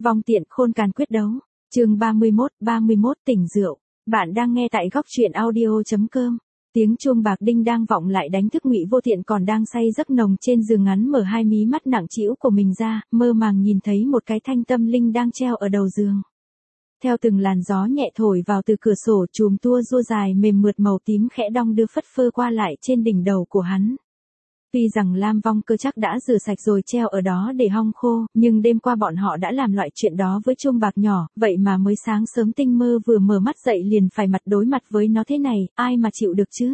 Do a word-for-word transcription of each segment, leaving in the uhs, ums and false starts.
Vong tiện khôn càn quyết đấu. Chương ba mươi mốt, ba mươi mốt tỉnh rượu. Bạn đang nghe tại góc truyện audio chấm com. Tiếng chuông bạc đinh đang vọng lại đánh thức Ngụy Vô Tiện còn đang say giấc nồng trên giường ngắn, mở hai mí mắt nặng trĩu của mình ra, mơ màng nhìn thấy một cái thanh tâm linh đang treo ở đầu giường. Theo từng làn gió nhẹ thổi vào từ cửa sổ, chùm tua rua dài mềm mượt màu tím khẽ đong đưa phất phơ qua lại trên đỉnh đầu của hắn. Tuy rằng Lam Vong Cơ chắc đã rửa sạch rồi treo ở đó để hong khô, nhưng đêm qua bọn họ đã làm loại chuyện đó với chuông bạc nhỏ, vậy mà mới sáng sớm tinh mơ vừa mở mắt dậy liền phải mặt đối mặt với nó thế này, ai mà chịu được chứ?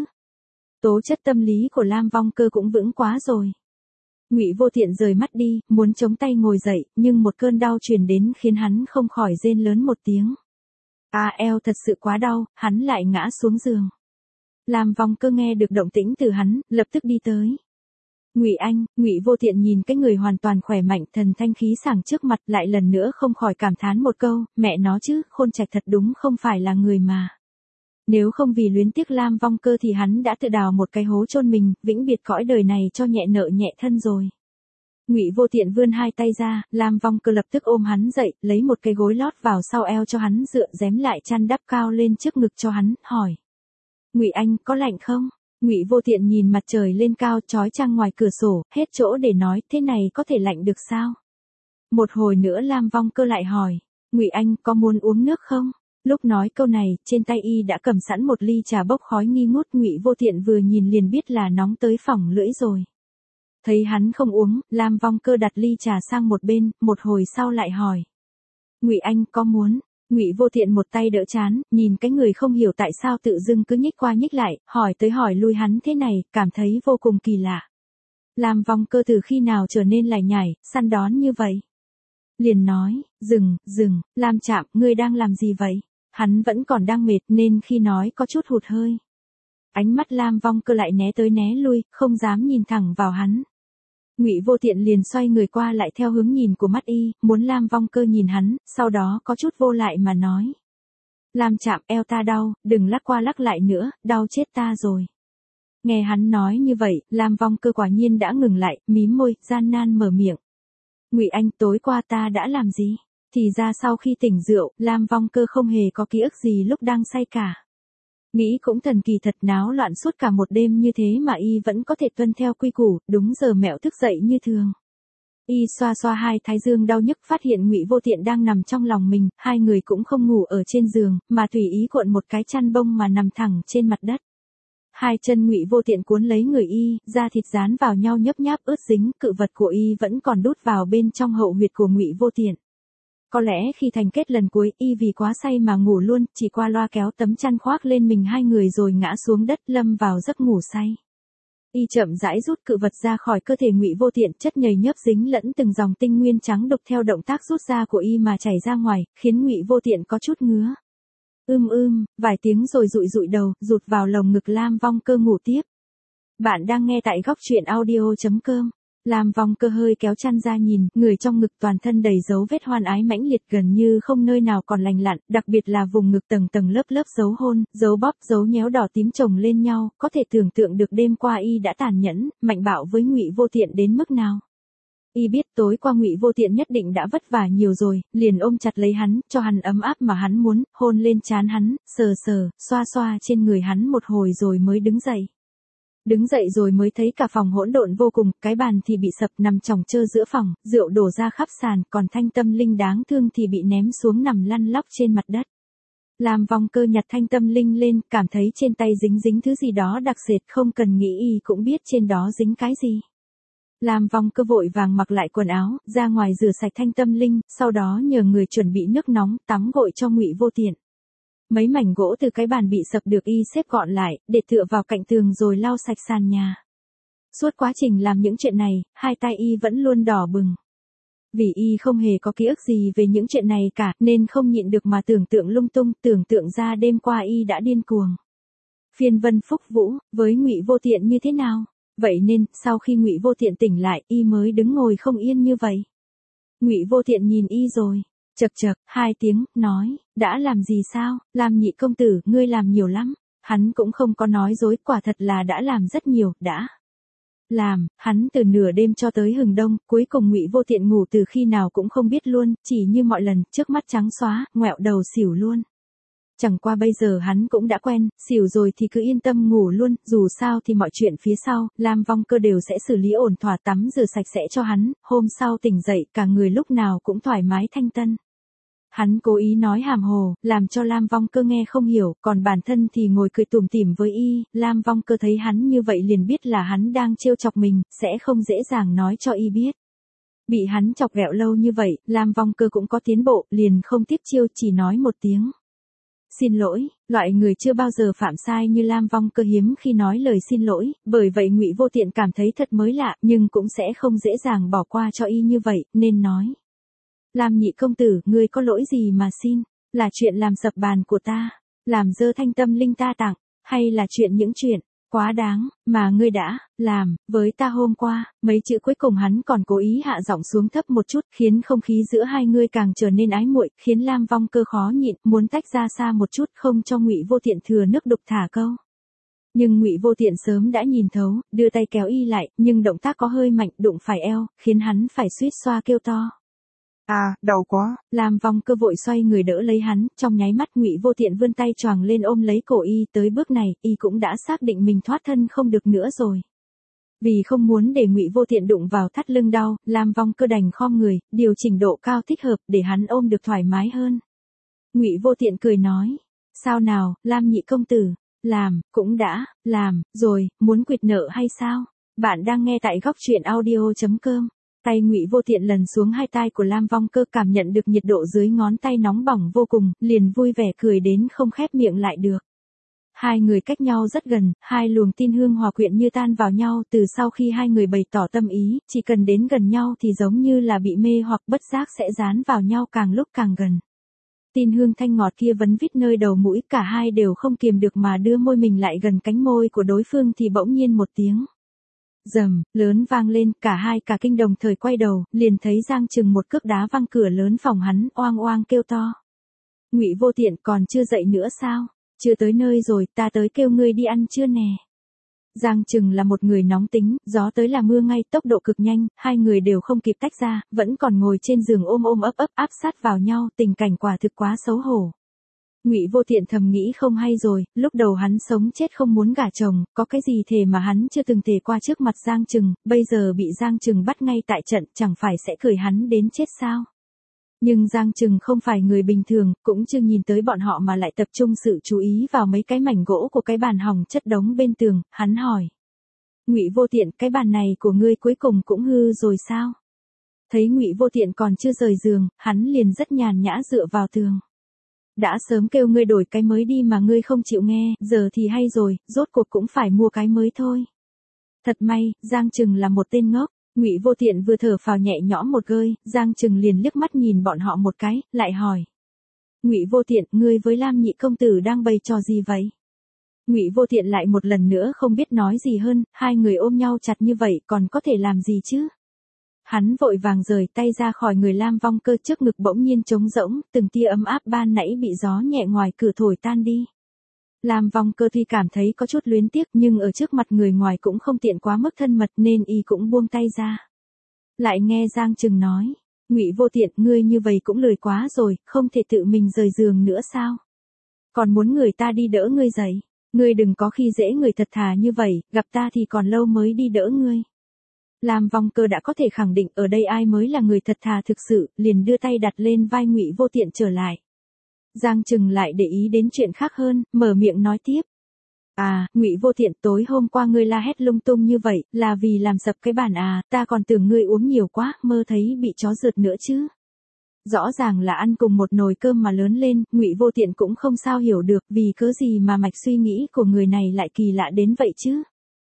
Tố chất tâm lý của Lam Vong Cơ cũng vững quá rồi. Ngụy Vô Tiện rời mắt đi, muốn chống tay ngồi dậy, nhưng một cơn đau truyền đến khiến hắn không khỏi rên lớn một tiếng. À, eo thật sự quá đau, hắn lại ngã xuống giường. Lam Vong Cơ nghe được động tĩnh từ hắn, lập tức đi tới. Ngụy Anh, Ngụy Vô Tiện nhìn cái người hoàn toàn khỏe mạnh, thần thanh khí sảng trước mặt, lại lần nữa không khỏi cảm thán một câu, mẹ nó chứ, Khôn Trạch thật đúng không phải là người mà. Nếu không vì luyến tiếc Lam Vong Cơ thì hắn đã tự đào một cái hố chôn mình, vĩnh biệt cõi đời này cho nhẹ nợ nhẹ thân rồi. Ngụy Vô Tiện vươn hai tay ra, Lam Vong Cơ lập tức ôm hắn dậy, lấy một cái gối lót vào sau eo cho hắn dựa, rém lại chăn đắp cao lên trước ngực cho hắn, hỏi: Ngụy Anh, có lạnh không? Ngụy Vô Tiện nhìn mặt trời lên cao chói chang ngoài cửa sổ, hết chỗ để nói, thế này có thể lạnh được sao? Một hồi nữa Lam Vong Cơ lại hỏi: Ngụy Anh, có muốn uống nước không? Lúc nói câu này, trên tay y đã cầm sẵn một ly trà bốc khói nghi ngút, Ngụy Vô Tiện vừa nhìn liền biết là nóng tới phỏng lưỡi rồi. Thấy hắn không uống, Lam Vong Cơ đặt ly trà sang một bên, một hồi sau lại hỏi: Ngụy Anh, có muốn? Ngụy Vô Tiện một tay đỡ chán, nhìn cái người không hiểu tại sao tự dưng cứ nhích qua nhích lại, hỏi tới hỏi lui hắn thế này, cảm thấy vô cùng kỳ lạ. Lam Vong Cơ từ khi nào trở nên lải nhải, săn đón như vậy? Liền nói: Dừng, dừng, Lam Trạm, ngươi đang làm gì vậy? Hắn vẫn còn đang mệt nên khi nói có chút hụt hơi. Ánh mắt Lam Vong Cơ lại né tới né lui, không dám nhìn thẳng vào hắn. Ngụy Vô Tiện liền xoay người qua lại theo hướng nhìn của mắt y, muốn Lam Vong Cơ nhìn hắn, sau đó có chút vô lại mà nói: Lam Trạm, eo ta đau, đừng lắc qua lắc lại nữa, đau chết ta rồi. Nghe hắn nói như vậy, Lam Vong Cơ quả nhiên đã ngừng lại, mím môi, gian nan mở miệng: Ngụy Anh, tối qua ta đã làm gì? Thì ra sau khi tỉnh rượu, Lam Vong Cơ không hề có ký ức gì lúc đang say cả. Nghĩ cũng thần kỳ thật, náo loạn suốt cả một đêm như thế mà y vẫn có thể tuân theo quy củ, đúng giờ mẹo thức dậy như thường. Y xoa xoa hai thái dương đau nhức, phát hiện Ngụy Vô Tiện đang nằm trong lòng mình, hai người cũng không ngủ ở trên giường, mà tùy ý cuộn một cái chăn bông mà nằm thẳng trên mặt đất. Hai chân Ngụy Vô Tiện cuốn lấy người y, da thịt dán vào nhau nhấp nháp ướt dính, cự vật của y vẫn còn đút vào bên trong hậu huyệt của Ngụy Vô Tiện. Có lẽ khi thành kết lần cuối, y vì quá say mà ngủ luôn, chỉ qua loa kéo tấm chăn khoác lên mình hai người rồi ngã xuống đất lâm vào giấc ngủ say. Y chậm rãi rút cự vật ra khỏi cơ thể Ngụy Vô Tiện, chất nhầy nhớp dính lẫn từng dòng tinh nguyên trắng đục theo động tác rút ra của y mà chảy ra ngoài, khiến Ngụy Vô Tiện có chút ngứa. Ưm ưm, vài tiếng rồi dụi dụi đầu, rụt vào lồng ngực Lam Vong Cơ ngủ tiếp. Bạn đang nghe tại góc truyện audio chấm com. Lam Vong Cơ hơi kéo chăn ra nhìn, người trong ngực toàn thân đầy dấu vết hoan ái mãnh liệt, gần như không nơi nào còn lành lặn, đặc biệt là vùng ngực tầng tầng lớp lớp dấu hôn, dấu bóp, dấu nhéo đỏ tím chồng lên nhau, có thể tưởng tượng được đêm qua y đã tàn nhẫn, mạnh bạo với Ngụy Vô Tiện đến mức nào. Y biết tối qua Ngụy Vô Tiện nhất định đã vất vả nhiều rồi, liền ôm chặt lấy hắn, cho hắn ấm áp mà hắn muốn, hôn lên trán hắn, sờ sờ, xoa xoa trên người hắn một hồi rồi mới đứng dậy. Đứng dậy rồi mới thấy cả phòng hỗn độn vô cùng, cái bàn thì bị sập nằm chồng chơ giữa phòng, rượu đổ ra khắp sàn, còn thanh tâm linh đáng thương thì bị ném xuống nằm lăn lóc trên mặt đất. Lam Vong Cơ nhặt thanh tâm linh lên, cảm thấy trên tay dính dính thứ gì đó đặc sệt, không cần nghĩ y cũng biết trên đó dính cái gì. Lam Vong Cơ vội vàng mặc lại quần áo, ra ngoài rửa sạch thanh tâm linh, sau đó nhờ người chuẩn bị nước nóng, tắm gội cho Ngụy Vô Tiện. Mấy mảnh gỗ từ cái bàn bị sập được y xếp gọn lại, để tựa vào cạnh tường rồi lau sạch sàn nhà. Suốt quá trình làm những chuyện này, hai tay y vẫn luôn đỏ bừng. Vì y không hề có ký ức gì về những chuyện này cả, nên không nhịn được mà tưởng tượng lung tung, tưởng tượng ra đêm qua y đã điên cuồng. Phiên vân phúc vũ, với Ngụy Vô Tiện như thế nào? Vậy nên, sau khi Ngụy Vô Tiện tỉnh lại, y mới đứng ngồi không yên như vậy. Ngụy Vô Tiện nhìn y rồi chậc chậc hai tiếng, nói: đã làm gì sao? Lam nhị công tử, ngươi làm nhiều lắm. Hắn cũng không có nói dối, quả thật là đã làm rất nhiều, đã. Làm, hắn từ nửa đêm cho tới hừng đông, cuối cùng Ngụy Vô Tiện ngủ từ khi nào cũng không biết luôn, chỉ như mọi lần, trước mắt trắng xóa, ngoẹo đầu xỉu luôn. Chẳng qua bây giờ hắn cũng đã quen, xỉu rồi thì cứ yên tâm ngủ luôn, dù sao thì mọi chuyện phía sau, Lam Vong Cơ đều sẽ xử lý ổn thỏa, tắm rửa sạch sẽ cho hắn, hôm sau tỉnh dậy cả người lúc nào cũng thoải mái thanh tân. Hắn cố ý nói hàm hồ, làm cho Lam Vong Cơ nghe không hiểu, còn bản thân thì ngồi cười tủm tỉm với y, Lam Vong Cơ thấy hắn như vậy liền biết là hắn đang trêu chọc mình, sẽ không dễ dàng nói cho y biết. Bị hắn chọc ghẹo lâu như vậy, Lam Vong Cơ cũng có tiến bộ, liền không tiếp chiêu, chỉ nói một tiếng. Xin lỗi, loại người chưa bao giờ phạm sai như Lam Vong Cơ hiếm khi nói lời xin lỗi, bởi vậy Ngụy Vô Tiện cảm thấy thật mới lạ, nhưng cũng sẽ không dễ dàng bỏ qua cho y như vậy, nên nói. Lam nhị công tử, ngươi có lỗi gì mà xin, là chuyện làm sập bàn của ta, làm dơ thanh tâm linh ta tặng, hay là chuyện những chuyện quá đáng mà ngươi đã làm với ta hôm qua? Mấy chữ cuối cùng hắn còn cố ý hạ giọng xuống thấp một chút, khiến không khí giữa hai người càng trở nên ái muội, khiến Lam Vong Cơ khó nhịn, muốn tách ra xa một chút, không cho Ngụy Vô Tiện thừa nước đục thả câu. Nhưng Ngụy Vô Tiện sớm đã nhìn thấu, đưa tay kéo y lại, nhưng động tác có hơi mạnh, đụng phải eo, khiến hắn phải suýt xoa kêu to. À, đau quá. Lam Vong Cơ vội xoay người đỡ lấy hắn, trong nháy mắt Ngụy Vô Tiện vươn tay choàng lên ôm lấy cổ y, tới bước này, y cũng đã xác định mình thoát thân không được nữa rồi. Vì không muốn để Ngụy Vô Tiện đụng vào thắt lưng đau, Lam Vong Cơ đành khom người, điều chỉnh độ cao thích hợp để hắn ôm được thoải mái hơn. Ngụy Vô Tiện cười nói, sao nào, Lam nhị công tử, làm, cũng đã, làm, rồi, muốn quỵt nợ hay sao? Bạn đang nghe tại góc truyện audio chấm com. Tay Ngụy Vô Tiện lần xuống hai tai của Lam Vong Cơ, cảm nhận được nhiệt độ dưới ngón tay nóng bỏng vô cùng, liền vui vẻ cười đến không khép miệng lại được. Hai người cách nhau rất gần, hai luồng tin hương hòa quyện như tan vào nhau, từ sau khi hai người bày tỏ tâm ý, chỉ cần đến gần nhau thì giống như là bị mê hoặc bất giác sẽ dán vào nhau càng lúc càng gần. Tin hương thanh ngọt kia vấn vít nơi đầu mũi, cả hai đều không kiềm được mà đưa môi mình lại gần cánh môi của đối phương thì bỗng nhiên một tiếng rầm lớn vang lên, cả hai cả kinh đồng thời quay đầu, liền thấy Giang Trừng một cước đá văng cửa lớn phòng hắn, oang oang kêu to. Ngụy Vô Tiện, còn chưa dậy nữa sao? Chưa tới nơi rồi, ta tới kêu ngươi đi ăn trưa nè. Giang Trừng là một người nóng tính, gió tới là mưa ngay, tốc độ cực nhanh, hai người đều không kịp tách ra, vẫn còn ngồi trên giường ôm ôm ấp ấp áp sát vào nhau, tình cảnh quả thực quá xấu hổ. Ngụy Vô Tiện thầm nghĩ không hay rồi, lúc đầu hắn sống chết không muốn gả chồng, có cái gì thề mà hắn chưa từng thề qua trước mặt Giang Trừng, bây giờ bị Giang Trừng bắt ngay tại trận, chẳng phải sẽ cười hắn đến chết sao? Nhưng Giang Trừng không phải người bình thường, cũng chưa nhìn tới bọn họ mà lại tập trung sự chú ý vào mấy cái mảnh gỗ của cái bàn hỏng chất đống bên tường, hắn hỏi. Ngụy Vô Tiện, cái bàn này của ngươi cuối cùng cũng hư rồi sao? Thấy Ngụy Vô Tiện còn chưa rời giường, hắn liền rất nhàn nhã dựa vào tường. Đã sớm kêu ngươi đổi cái mới đi mà ngươi không chịu nghe, giờ thì hay rồi, rốt cuộc cũng phải mua cái mới thôi. Thật may, Giang Trừng là một tên ngốc. Ngụy Vô Tiện vừa thở phào nhẹ nhõm một hơi, Giang Trừng liền liếc mắt nhìn bọn họ một cái, lại hỏi. Ngụy Vô Tiện, ngươi với Lam nhị công tử đang bày trò gì vậy? Ngụy Vô Tiện lại một lần nữa không biết nói gì hơn, hai người ôm nhau chặt như vậy còn có thể làm gì chứ? Hắn vội vàng rời tay ra khỏi người Lam Vong Cơ, trước ngực bỗng nhiên trống rỗng, từng tia ấm áp ban nãy bị gió nhẹ ngoài cửa thổi tan đi. Lam Vong Cơ tuy cảm thấy có chút luyến tiếc, nhưng ở trước mặt người ngoài cũng không tiện quá mức thân mật nên y cũng buông tay ra. Lại nghe Giang Trừng nói, Ngụy Vô Tiện, ngươi như vậy cũng lười quá rồi, không thể tự mình rời giường nữa sao? Còn muốn người ta đi đỡ ngươi dậy, ngươi đừng có khi dễ người thật thà như vậy, gặp ta thì còn lâu mới đi đỡ ngươi. Lam Vong Cơ đã có thể khẳng định ở đây ai mới là người thật thà thực sự, liền đưa tay đặt lên vai Ngụy Vô Tiện trở lại. Giang Trừng lại để ý đến chuyện khác hơn, mở miệng nói tiếp. À, Ngụy Vô Tiện, tối hôm qua ngươi la hét lung tung như vậy, là vì làm sập cái bàn à, ta còn tưởng ngươi uống nhiều quá, mơ thấy bị chó rượt nữa chứ. Rõ ràng là ăn cùng một nồi cơm mà lớn lên, Ngụy Vô Tiện cũng không sao hiểu được vì cớ gì mà mạch suy nghĩ của người này lại kỳ lạ đến vậy chứ.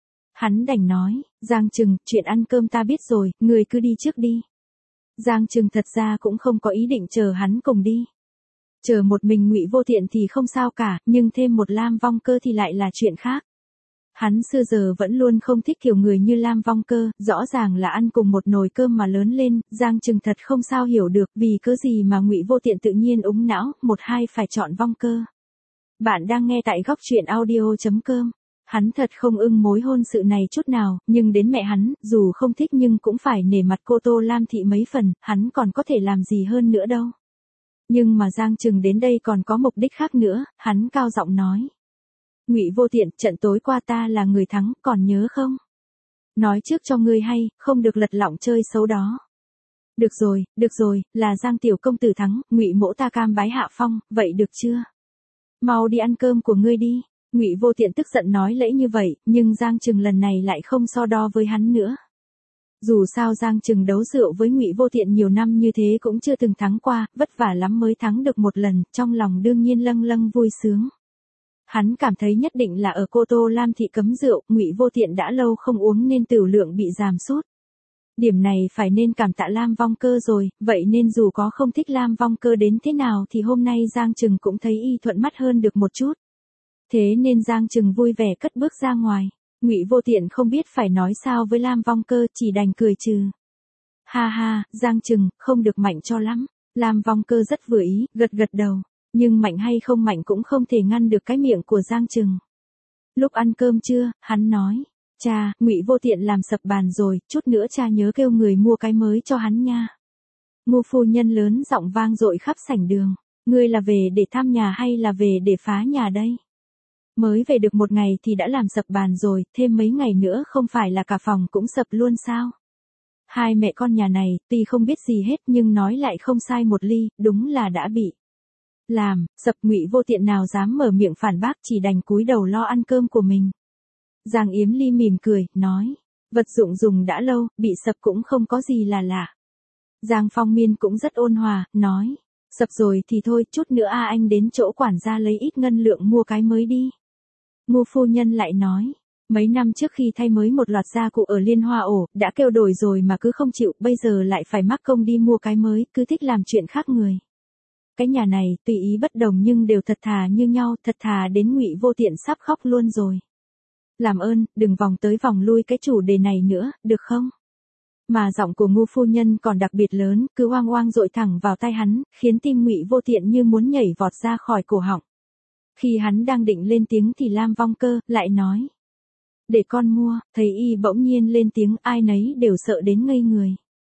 Hắn đành nói, Giang Trừng, chuyện ăn cơm ta biết rồi, ngươi cứ đi trước đi. Giang Trừng thật ra cũng không có ý định chờ hắn cùng đi. Chờ một mình Ngụy Vô Tiện thì không sao cả, nhưng thêm một Lam Vong Cơ thì lại là chuyện khác. Hắn xưa giờ vẫn luôn không thích kiểu người như Lam Vong Cơ, rõ ràng là ăn cùng một nồi cơm mà lớn lên, Giang Trừng thật không sao hiểu được vì cớ gì mà Ngụy Vô Tiện tự nhiên úng não, một hai phải chọn Vong Cơ. Bạn đang nghe tại góc truyện audio chấm com. hắn thật không ưng mối hôn sự này chút nào, nhưng đến mẹ hắn, dù không thích nhưng cũng phải nể mặt cô Tô Lam Thị mấy phần, hắn còn có thể làm gì hơn nữa đâu. Nhưng mà Giang Trừng đến đây còn có mục đích khác nữa, hắn cao giọng nói. Ngụy Vô Tiện, trận tối qua ta là người thắng, còn nhớ không? Nói trước cho ngươi hay, không được lật lọng chơi xấu đó. Được rồi, được rồi, là Giang tiểu công tử thắng, Ngụy mỗ ta cam bái hạ phong, vậy được chưa? Mau đi ăn cơm của ngươi đi. Ngụy Vô Tiện tức giận nói lẫy như vậy, nhưng Giang Trừng lần này lại không so đo với hắn nữa. Dù sao Giang Trừng đấu rượu với Ngụy Vô Tiện nhiều năm như thế cũng chưa từng thắng qua, vất vả lắm mới thắng được một lần, trong lòng đương nhiên lâng lâng vui sướng. Hắn cảm thấy nhất định là ở cô Tô Lam Thị cấm rượu, Ngụy Vô Tiện đã lâu không uống nên tửu lượng bị giảm sút. Điểm này phải nên cảm tạ Lam Vong Cơ rồi, vậy nên dù có không thích Lam Vong Cơ đến thế nào thì hôm nay Giang Trừng cũng thấy y thuận mắt hơn được một chút. Thế nên Giang Trừng vui vẻ cất bước ra ngoài. Ngụy Vô Tiện không biết phải nói sao với Lam Vong Cơ, chỉ đành cười trừ. Ha ha, Giang Trừng, không được mạnh cho lắm. Lam Vong Cơ rất vừa ý, gật gật đầu. Nhưng mạnh hay không mạnh cũng không thể ngăn được cái miệng của Giang Trừng. Lúc ăn cơm trưa, hắn nói. Cha, Ngụy Vô Tiện làm sập bàn rồi, chút nữa cha nhớ kêu người mua cái mới cho hắn nha. Ngô phu nhân lớn giọng vang dội khắp sảnh đường. Ngươi là về để thăm nhà hay là về để phá nhà đây? Mới về được một ngày thì đã làm sập bàn rồi, thêm mấy ngày nữa không phải là cả phòng cũng sập luôn sao? Hai mẹ con nhà này, tuy không biết gì hết nhưng nói lại không sai một ly, đúng là đã bị làm sập. Ngụy Vô Tiện nào dám mở miệng phản bác, chỉ đành cúi đầu lo ăn cơm của mình. Giang Yếm Ly mỉm cười, nói, vật dụng dùng đã lâu, bị sập cũng không có gì là lạ. Giang Phong Miên cũng rất ôn hòa, nói, sập rồi thì thôi, chút nữa a anh đến chỗ quản gia lấy ít ngân lượng mua cái mới đi. Ngô phu nhân lại nói, mấy năm trước khi thay mới một loạt gia cụ ở Liên Hoa ổ, đã kêu đổi rồi mà cứ không chịu, bây giờ lại phải mắc công đi mua cái mới, cứ thích làm chuyện khác người. Cái nhà này, tùy ý bất đồng nhưng đều thật thà như nhau, thật thà đến Ngụy Vô Tiện sắp khóc luôn rồi. Làm ơn, đừng vòng tới vòng lui cái chủ đề này nữa, được không? Mà giọng của Ngô phu nhân còn đặc biệt lớn, cứ oang oang dội thẳng vào tai hắn, khiến tim Ngụy Vô Tiện như muốn nhảy vọt ra khỏi cổ họng. Khi hắn đang định lên tiếng thì Lam Vong Cơ lại nói, để con mua. Thấy y bỗng nhiên lên tiếng, ai nấy đều sợ đến ngây người.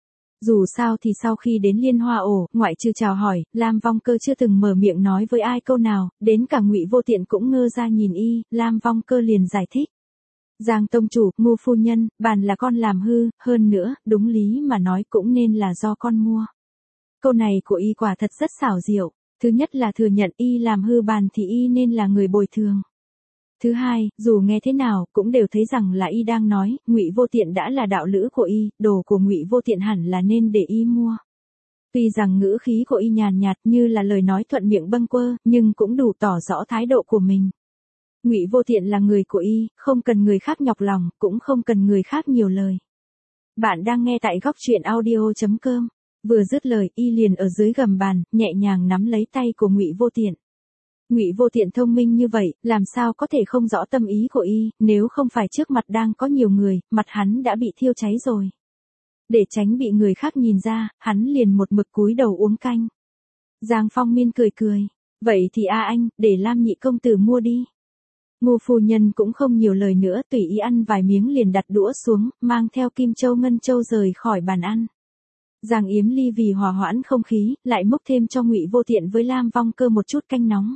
Dù sao thì sau khi đến Liên Hoa ổ, ngoại trừ chào hỏi, Lam Vong Cơ chưa từng mở miệng nói với ai câu nào, đến cả Ngụy Vô Tiện cũng ngơ ra nhìn y. Lam Vong Cơ liền giải thích. Giang tông chủ, Ngô phu nhân, bàn là con làm hư, hơn nữa, đúng lý mà nói cũng nên là do con mua. Câu này của y quả thật rất xảo diệu. Thứ nhất là thừa nhận y làm hư bàn thì y nên là người bồi thường. Thứ hai, dù nghe thế nào, cũng đều thấy rằng là y đang nói, Ngụy Vô Tiện đã là đạo lữ của y, đồ của Ngụy Vô Tiện hẳn là nên để y mua. Tuy rằng ngữ khí của y nhàn nhạt như là lời nói thuận miệng bâng quơ, nhưng cũng đủ tỏ rõ thái độ của mình. Ngụy Vô Tiện là người của y, không cần người khác nhọc lòng, cũng không cần người khác nhiều lời. Bạn đang nghe tại góc truyện audio chấm com. Vừa dứt lời, y liền ở dưới gầm bàn, nhẹ nhàng nắm lấy tay của Ngụy Vô Tiện. Ngụy Vô Tiện thông minh như vậy, làm sao có thể không rõ tâm ý của y, nếu không phải trước mặt đang có nhiều người, mặt hắn đã bị thiêu cháy rồi. Để tránh bị người khác nhìn ra, hắn liền một mực cúi đầu uống canh. Giang Phong Miên cười cười, vậy thì a anh, để Lam nhị công tử mua đi. Ngô phu nhân cũng không nhiều lời nữa, tùy ý ăn vài miếng liền đặt đũa xuống, mang theo Kim Châu Ngân Châu rời khỏi bàn ăn. Giang Yếm Ly vì hòa hoãn không khí, lại múc thêm cho Ngụy Vô Tiện với Lam Vong Cơ một chút canh nóng.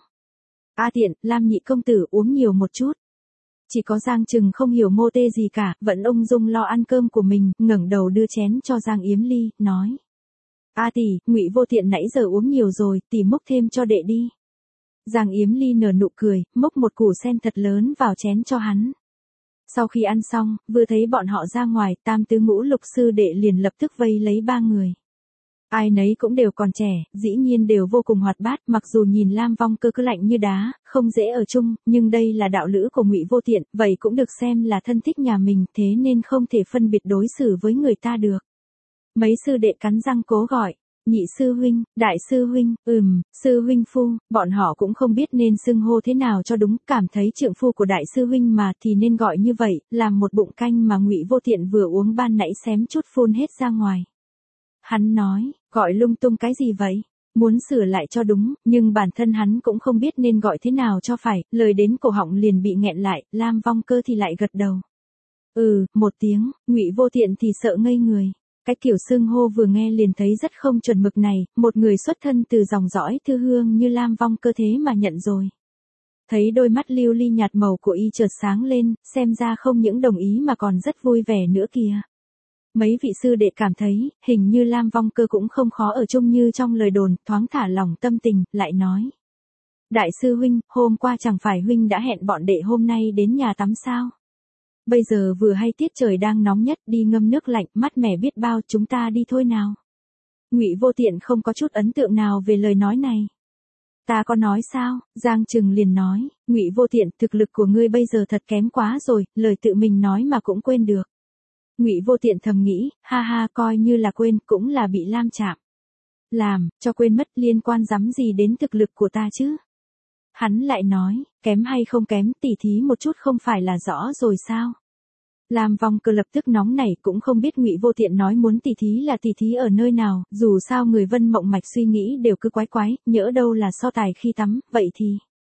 A Tiện, Lam nhị công tử uống nhiều một chút. Chỉ có Giang Trừng không hiểu mô tê gì cả, vẫn ung dung lo ăn cơm của mình, ngẩng đầu đưa chén cho Giang Yếm Ly, nói. A tỷ, Ngụy Vô Tiện nãy giờ uống nhiều rồi, tỷ múc thêm cho đệ đi. Giang Yếm Ly nở nụ cười, múc một củ sen thật lớn vào chén cho hắn. Sau khi ăn xong, vừa thấy bọn họ ra ngoài, tam tứ ngũ lục sư đệ liền lập tức vây lấy ba người. Ai nấy cũng đều còn trẻ, dĩ nhiên đều vô cùng hoạt bát, mặc dù nhìn Lam Vong Cơ cứ lạnh như đá, không dễ ở chung, nhưng đây là đạo lữ của Ngụy Vô Tiện, vậy cũng được xem là thân thích nhà mình, thế nên không thể phân biệt đối xử với người ta được. Mấy sư đệ cắn răng cố gọi, nhị sư huynh, đại sư huynh, ừm, sư huynh phu, bọn họ cũng không biết nên xưng hô thế nào cho đúng, cảm thấy trượng phu của đại sư huynh mà thì nên gọi như vậy, làm một bụng canh mà Ngụy Vô Tiện vừa uống ban nãy xém chút phun hết ra ngoài. Hắn nói, gọi lung tung cái gì vậy? muốn sửa lại cho đúng, nhưng bản thân hắn cũng không biết nên gọi thế nào cho phải, lời đến cổ họng liền bị nghẹn lại, Lam Vong Cơ thì lại gật đầu. Ừ, một tiếng, Ngụy Vô Tiện thì sợ ngây người. Cái kiểu xưng hô vừa nghe liền thấy rất không chuẩn mực này, một người xuất thân từ dòng dõi thư hương như Lam Vong Cơ thế mà nhận rồi. Thấy đôi mắt lưu ly nhạt màu của y chợt sáng lên, xem ra không những đồng ý mà còn rất vui vẻ nữa kìa. Mấy vị sư đệ cảm thấy, hình như Lam Vong Cơ cũng không khó ở chung như trong lời đồn, thoáng thả lỏng tâm tình, lại nói. Đại sư huynh, hôm qua chẳng phải huynh đã hẹn bọn đệ hôm nay đến nhà tắm sao? Bây giờ vừa hay tiết trời đang nóng nhất, đi ngâm nước lạnh, mát mẻ biết bao, chúng ta đi thôi nào. Ngụy Vô Tiện không có chút ấn tượng nào về lời nói này. Ta có nói sao? Giang Trừng liền nói, Ngụy Vô Tiện, thực lực của ngươi bây giờ thật kém quá rồi, lời tự mình nói mà cũng quên được. Ngụy Vô Tiện thầm nghĩ, ha ha, coi như là quên, cũng là bị Lam chạm. Làm, cho quên mất, liên quan dám gì đến thực lực của ta chứ? Hắn lại nói, kém hay không kém, tỉ thí một chút không phải là rõ rồi sao? Lam Vong Cơ lập tức nóng nảy, cũng không biết Ngụy Vô Tiện nói muốn tỉ thí là tỉ thí ở nơi nào, dù sao người Vân Mộng Mạch suy nghĩ đều cứ quái quái, nhỡ đâu là so tài khi tắm, vậy thì.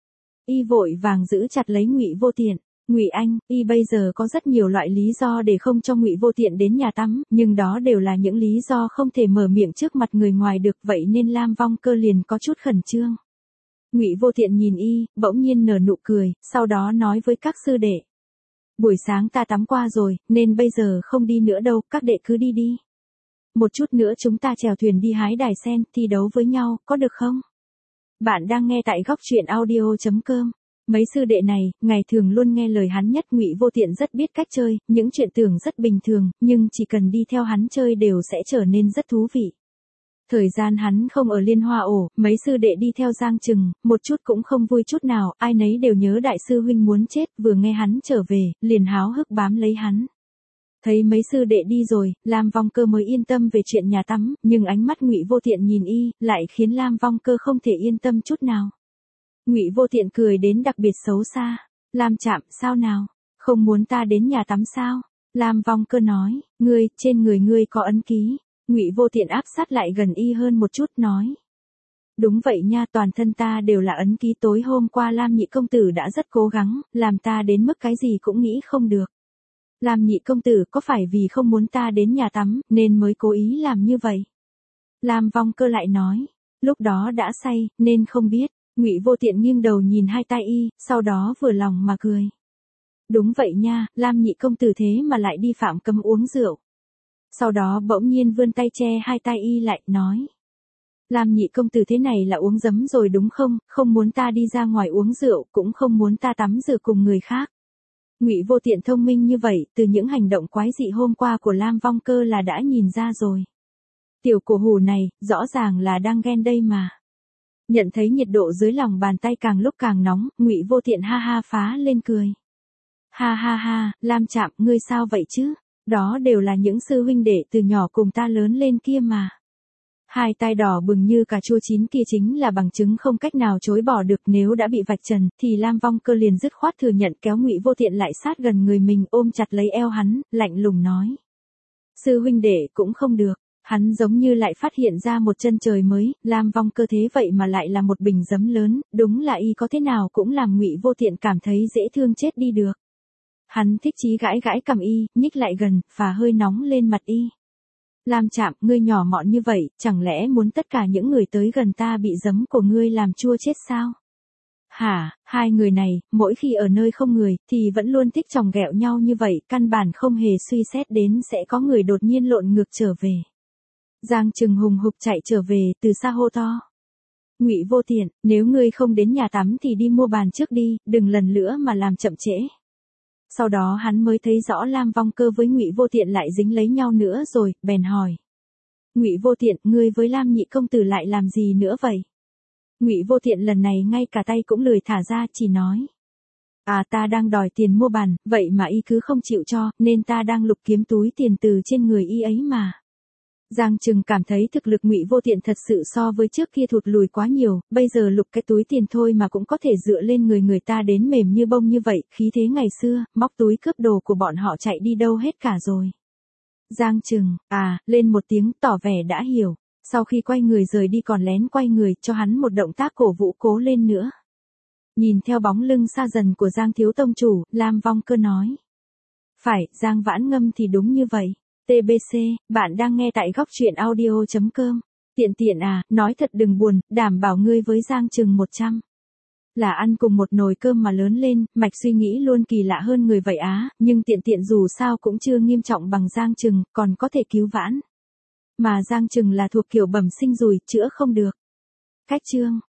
Y vội vàng giữ chặt lấy Ngụy Vô Tiện. Ngụy Anh, y bây giờ có rất nhiều loại lý do để không cho Ngụy Vô Tiện đến nhà tắm, nhưng đó đều là những lý do không thể mở miệng trước mặt người ngoài được, vậy nên Lam Vong Cơ liền có chút khẩn trương. Ngụy Vô Tiện nhìn y, bỗng nhiên nở nụ cười, sau đó nói với các sư đệ. Buổi sáng ta tắm qua rồi, nên bây giờ không đi nữa đâu, các đệ cứ đi đi. Một chút nữa chúng ta chèo thuyền đi hái đài sen, thi đấu với nhau, có được không? Bạn đang nghe tại góc truyện audio chấm com. Mấy sư đệ này, ngày thường luôn nghe lời hắn nhất. Ngụy Vô Tiện rất biết cách chơi, những chuyện tưởng rất bình thường, nhưng chỉ cần đi theo hắn chơi đều sẽ trở nên rất thú vị. Thời gian hắn không ở Liên Hoa Ổ, mấy sư đệ đi theo Giang Trừng, một chút cũng không vui chút nào, ai nấy đều nhớ đại sư huynh muốn chết, vừa nghe hắn trở về, liền háo hức bám lấy hắn. Thấy mấy sư đệ đi rồi, Lam Vong Cơ mới yên tâm về chuyện nhà tắm, nhưng ánh mắt Ngụy Vô Tiện nhìn y, lại khiến Lam Vong Cơ không thể yên tâm chút nào. Ngụy Vô Tiện cười đến đặc biệt xấu xa. Lam chạm, sao nào? Không muốn ta đến nhà tắm sao? Lam Vong Cơ nói, ngươi, trên người ngươi có ấn ký. Ngụy Vô Tiện áp sát lại gần y hơn một chút nói. Đúng vậy nha, toàn thân ta đều là ấn ký, tối hôm qua Lam nhị công tử đã rất cố gắng, làm ta đến mức cái gì cũng nghĩ không được. Lam nhị công tử có phải vì không muốn ta đến nhà tắm, nên mới cố ý làm như vậy? Lam Vong Cơ lại nói, lúc đó đã say, nên không biết. Ngụy Vô Tiện nghiêng đầu nhìn hai tay y, sau đó vừa lòng mà cười. Đúng vậy nha, Lam nhị công tử thế mà lại đi phạm cấm uống rượu. Sau đó bỗng nhiên vươn tay che hai tay y lại, nói. Lam nhị công tử thế này là uống giấm rồi đúng không, không muốn ta đi ra ngoài uống rượu, cũng không muốn ta tắm rửa cùng người khác. Ngụy Vô Tiện thông minh như vậy, từ những hành động quái dị hôm qua của Lam Vong Cơ là đã nhìn ra rồi. Tiểu cổ hủ này, rõ ràng là đang ghen đây mà. Nhận thấy nhiệt độ dưới lòng bàn tay càng lúc càng nóng, Ngụy Vô Tiện ha ha phá lên cười. Ha ha ha, Lam chạm, ngươi sao vậy chứ? Đó đều là những sư huynh đệ từ nhỏ cùng ta lớn lên kia mà. Hai tay đỏ bừng như cà chua chín kia chính là bằng chứng không cách nào chối bỏ được, nếu đã bị vạch trần, thì Lam Vong Cơ liền dứt khoát thừa nhận, kéo Ngụy Vô Tiện lại sát gần người mình, ôm chặt lấy eo hắn, lạnh lùng nói. Sư huynh đệ cũng không được. Hắn giống như lại phát hiện ra một chân trời mới, Lam Vong Cơ thế vậy mà lại là một bình giấm lớn, đúng là y có thế nào cũng làm Ngụy Vô Tiện cảm thấy dễ thương chết đi được. Hắn thích chí gãi gãi cằm y, nhích lại gần, phả hơi nóng lên mặt y. Lam chạm, ngươi nhỏ mọn như vậy, chẳng lẽ muốn tất cả những người tới gần ta bị giấm của ngươi làm chua chết sao? Hả, hai người này, mỗi khi ở nơi không người, thì vẫn luôn thích chòng ghẹo nhau như vậy, căn bản không hề suy xét đến sẽ có người đột nhiên lộn ngược trở về. Giang Trừng hùng hục chạy trở về, từ xa hô to. Ngụy Vô Tiện, nếu ngươi không đến nhà tắm thì đi mua bàn trước đi, đừng lần nữa mà làm chậm trễ. Sau đó hắn mới thấy rõ Lam Vong Cơ với Ngụy Vô Tiện lại dính lấy nhau nữa rồi, bèn hỏi. Ngụy Vô Tiện, ngươi với Lam nhị công tử lại làm gì nữa vậy? Ngụy Vô Tiện lần này ngay cả tay cũng lười thả ra, chỉ nói. À, ta đang đòi tiền mua bàn, vậy mà y cứ không chịu cho, nên ta đang lục kiếm túi tiền từ trên người y ấy mà. Giang Trừng cảm thấy thực lực Ngụy Vô Tiện thật sự so với trước kia thụt lùi quá nhiều, bây giờ lục cái túi tiền thôi mà cũng có thể dựa lên người người ta đến mềm như bông như vậy, khí thế ngày xưa, móc túi cướp đồ của bọn họ chạy đi đâu hết cả rồi. Giang Trừng, à, lên một tiếng tỏ vẻ đã hiểu. Sau khi quay người rời đi còn lén quay người cho hắn một động tác cổ vũ cố lên nữa. Nhìn theo bóng lưng xa dần của Giang thiếu tông chủ, Lam Vong Cơ nói. Phải, Giang Vãn Ngâm thì đúng như vậy. tê bê xê, bạn đang nghe tại góc truyện audio.com. Tiện tiện à, nói thật đừng buồn, đảm bảo ngươi với Giang Trừng một trăm. Là ăn cùng một nồi cơm mà lớn lên, mạch suy nghĩ luôn kỳ lạ hơn người vậy á, nhưng tiện tiện dù sao cũng chưa nghiêm trọng bằng Giang Trừng, còn có thể cứu vãn. Mà Giang Trừng là thuộc kiểu bẩm sinh rùi, chữa không được. Cách chương.